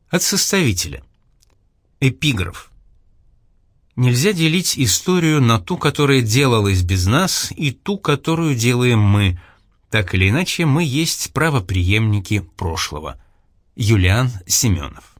От составителя. Эпиграф. Нельзя делить историю на ту, которая делалась без нас, и ту, которую делаем мы. Так или иначе, мы есть правопреемники прошлого. Юлиан Семенов.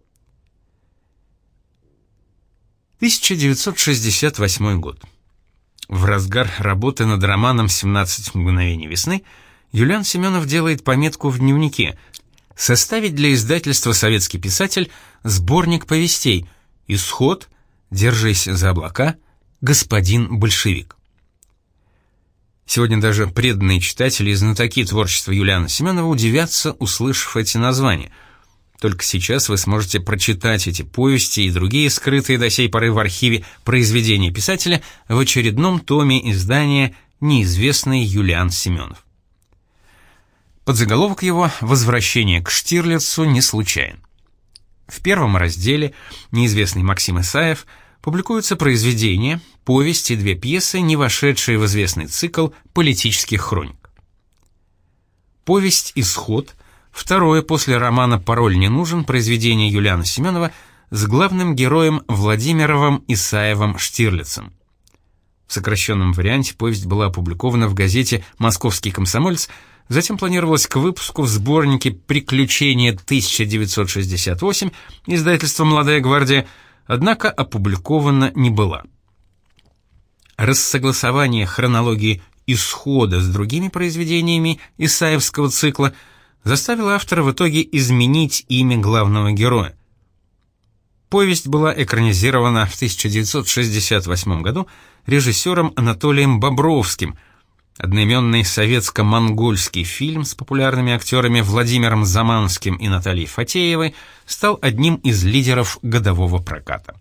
1968 год. В разгар работы над романом «17 мгновений весны» Юлиан Семенов делает пометку в дневнике составить для издательства «Советский писатель» сборник повестей «Исход», «Держись за облака», «Господин большевик». Сегодня даже преданные читатели и знатоки творчества Юлиана Семенова удивятся, услышав эти названия. Только сейчас вы сможете прочитать эти повести и другие скрытые до сей поры в архиве произведения писателя в очередном томе издания «Неизвестный Юлиан Семенов». Подзаголовок его «Возвращение к Штирлицу» не случайен. В первом разделе неизвестный Максим Исаев публикуются произведения, повести и две пьесы, не вошедшие в известный цикл политических хроник. Повесть «Исход», второе после романа «Пароль не нужен» произведение Юлиана Семенова с главным героем Владимировым Исаевым Штирлицем. В сокращенном варианте повесть была опубликована в газете «Московский комсомолец», затем планировалась к выпуску в сборнике «Приключения 1968» издательства «Молодая гвардия», однако опубликована не была. Рассогласование хронологии «Исхода» с другими произведениями исаевского цикла заставило автора в итоге изменить имя главного героя. Повесть была экранизирована в 1968 году режиссером Анатолием Бобровским. Одноименный советско-монгольский фильм с популярными актерами Владимиром Заманским и Натальей Фатеевой стал одним из лидеров годового проката.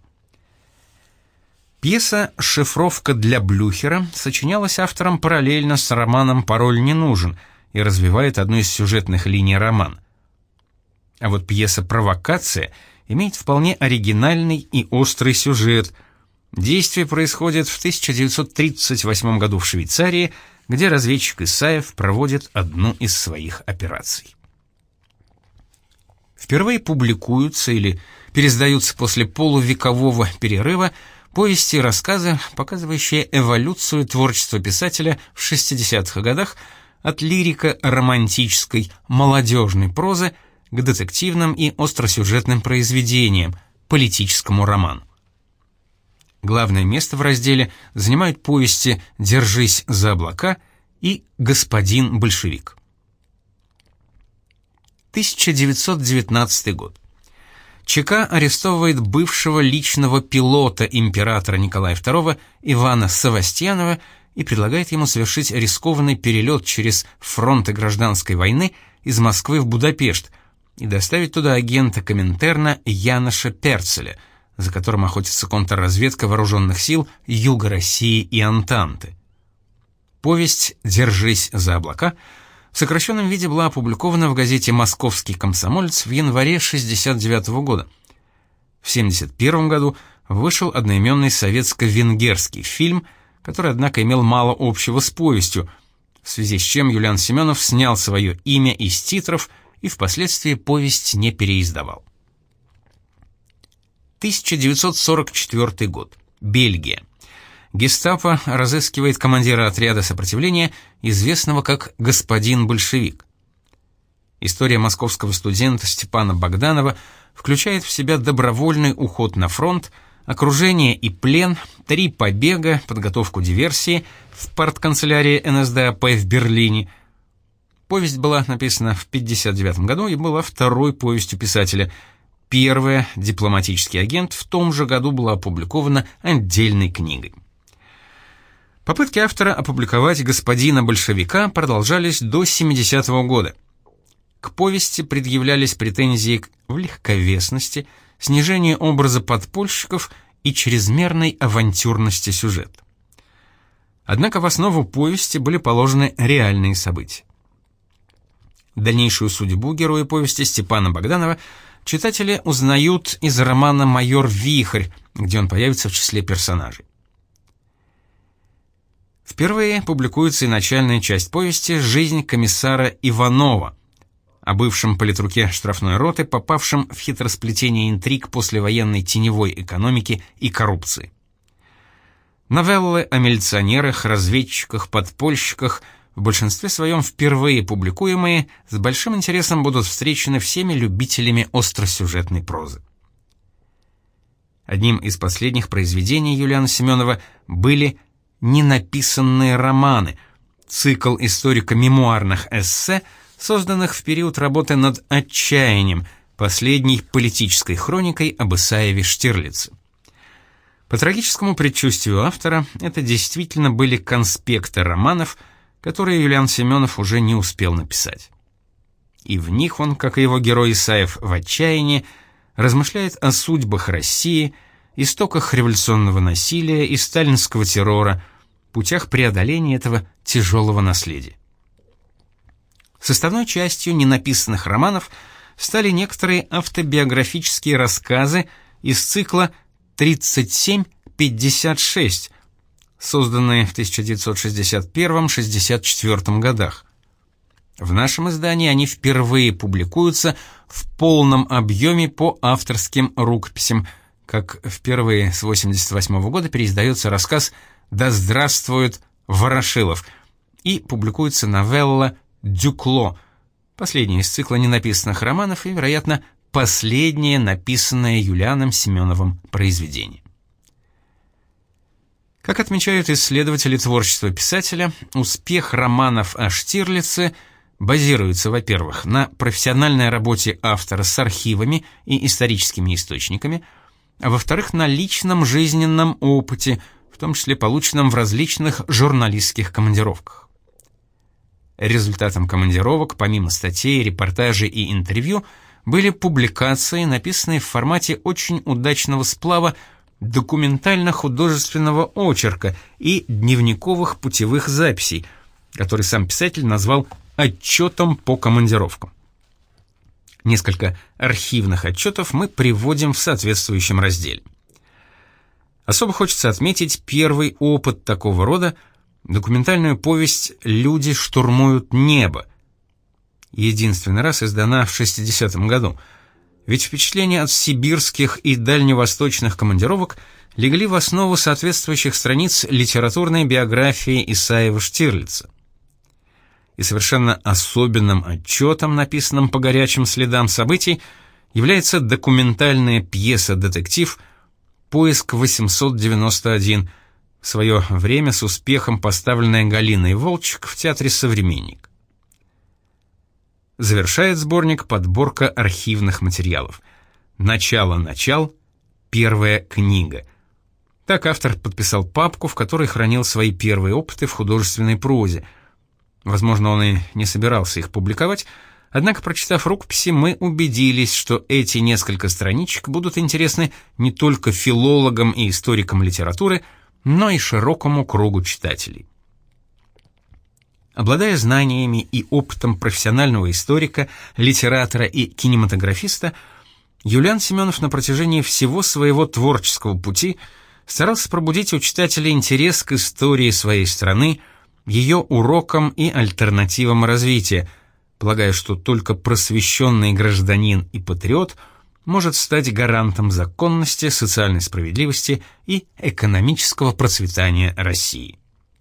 Пьеса «Шифровка для Блюхера» сочинялась автором параллельно с романом «Пароль не нужен» и развивает одну из сюжетных линий романа. А вот пьеса «Провокация» имеет вполне оригинальный и острый сюжет. Действие происходит в 1938 году в Швейцарии, где разведчик Исаев проводит одну из своих операций. Впервые публикуются или переиздаются после полувекового перерыва повести и рассказы, показывающие эволюцию творчества писателя в 60-х годах от лирико-романтической молодежной прозы к детективным и остросюжетным произведениям, политическому роману. Главное место в разделе занимают повести «Держись за облака» и «Господин большевик». 1919 год. ЧК арестовывает бывшего личного пилота императора Николая II Ивана Савастьянова и предлагает ему совершить рискованный перелет через фронты гражданской войны из Москвы в Будапешт и доставить туда агента Коминтерна Яноша Перцеля, за которым охотится контрразведка вооруженных сил Юга России и Антанты. Повесть «Держись за облака» в сокращенном виде была опубликована в газете «Московский комсомолец» в январе 1969 года. В 1971 году вышел одноименный советско-венгерский фильм, который, однако, имел мало общего с повестью, в связи с чем Юлиан Семенов снял свое имя из титров и впоследствии повесть не переиздавал. 1944 год. Бельгия. Гестапо разыскивает командира отряда сопротивления, известного как «Господин большевик». История московского студента Степана Богданова включает в себя добровольный уход на фронт, окружение и плен, 3 побега, подготовку диверсии в партканцелярии НСДАП в Берлине. Повесть была написана в 1959 году и была второй повестью писателя. Первая «Дипломатический агент» в том же году была опубликована отдельной книгой. Попытки автора опубликовать «Господина большевика» продолжались до 70-го года. К повести предъявлялись претензии в легковесности, снижении образа подпольщиков и чрезмерной авантюрности сюжета. Однако в основу повести были положены реальные события. Дальнейшую судьбу героя повести Степана Богданова читатели узнают из романа «Майор Вихрь», где он появится в числе персонажей. Впервые публикуется и начальная часть повести «Жизнь комиссара Иванова». о бывшем политруке штрафной роты, попавшем в хитросплетение интриг послевоенной теневой экономики и коррупции. Новеллы о милиционерах, разведчиках, подпольщиках, в большинстве своем впервые публикуемые, с большим интересом будут встречены всеми любителями остросюжетной прозы. Одним из последних произведений Юлиана Семенова были «Ненаписанные романы», цикл историко-мемуарных эссе, созданных в период работы над «Отчаянием», последней политической хроникой об Исаеве Штирлице. По трагическому предчувствию автора, это действительно были конспекты романов, которые Юлиан Семенов уже не успел написать. И в них он, как и его герой Исаев в «Отчаянии», размышляет о судьбах России, истоках революционного насилия и сталинского террора, путях преодоления этого тяжелого наследия. Составной частью ненаписанных романов стали некоторые автобиографические рассказы из цикла «37-56», созданные в 1961-64 годах. В нашем издании они впервые публикуются в полном объеме по авторским рукописям, как впервые с 1988 года переиздается рассказ «Да здравствует Ворошилов» и публикуется новелла «Дюкло», последняя из цикла ненаписанных романов и, вероятно, последнее написанное Юлианом Семеновым произведение. Как отмечают исследователи творчества писателя, успех романов о Штирлице базируется, во-первых, на профессиональной работе автора с архивами и историческими источниками, а во-вторых, на личном жизненном опыте, в том числе полученном в различных журналистских командировках. Результатом командировок, помимо статей, репортажей и интервью, были публикации, написанные в формате очень удачного сплава документально-художественного очерка и дневниковых путевых записей, который сам писатель назвал «отчетом по командировкам». Несколько архивных отчетов мы приводим в соответствующем разделе. Особо хочется отметить первый опыт такого рода — документальную повесть «Люди штурмуют небо». Единственный раз издана в 60-м году. Ведь впечатления от сибирских и дальневосточных командировок легли в основу соответствующих страниц литературной биографии Исаева Штирлица. И совершенно особенным отчетом, написанным по горячим следам событий, является документальная пьеса-детектив «Поиск 891», в свое время с успехом поставленная Галиной Волчек в театре «Современник». Завершает сборник подборка архивных материалов. «Начало-начал. Первая книга». Так автор подписал папку, в которой хранил свои первые опыты в художественной прозе. Возможно, он и не собирался их публиковать, однако, прочитав рукописи, мы убедились, что эти несколько страничек будут интересны не только филологам и историкам литературы, но и широкому кругу читателей. Обладая знаниями и опытом профессионального историка, литератора и кинематографиста, Юлиан Семенов на протяжении всего своего творческого пути старался пробудить у читателя интерес к истории своей страны, ее урокам и альтернативам развития, полагая, что только просвещенный гражданин и патриот может стать гарантом законности, социальной справедливости и экономического процветания России.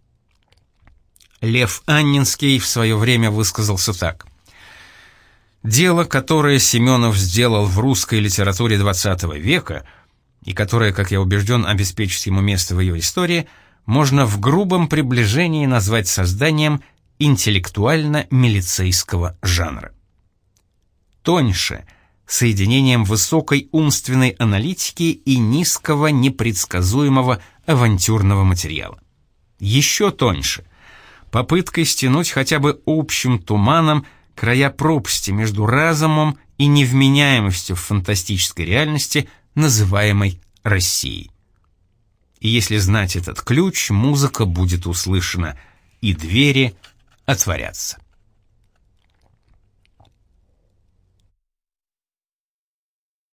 Лев Анненский в свое время высказался так: «Дело, которое Семенов сделал в русской литературе XX века, и которое, как я убежден, обеспечит ему место в ее истории, можно в грубом приближении назвать созданием интеллектуально-милицейского жанра. Тоньше — соединением высокой умственной аналитики и низкого непредсказуемого авантюрного материала. Еще тоньше — попыткой стянуть хотя бы общим туманом края пропасти между разумом и невменяемостью в фантастической реальности, называемой Россией. И если знать этот ключ, музыка будет услышана, и двери отворятся».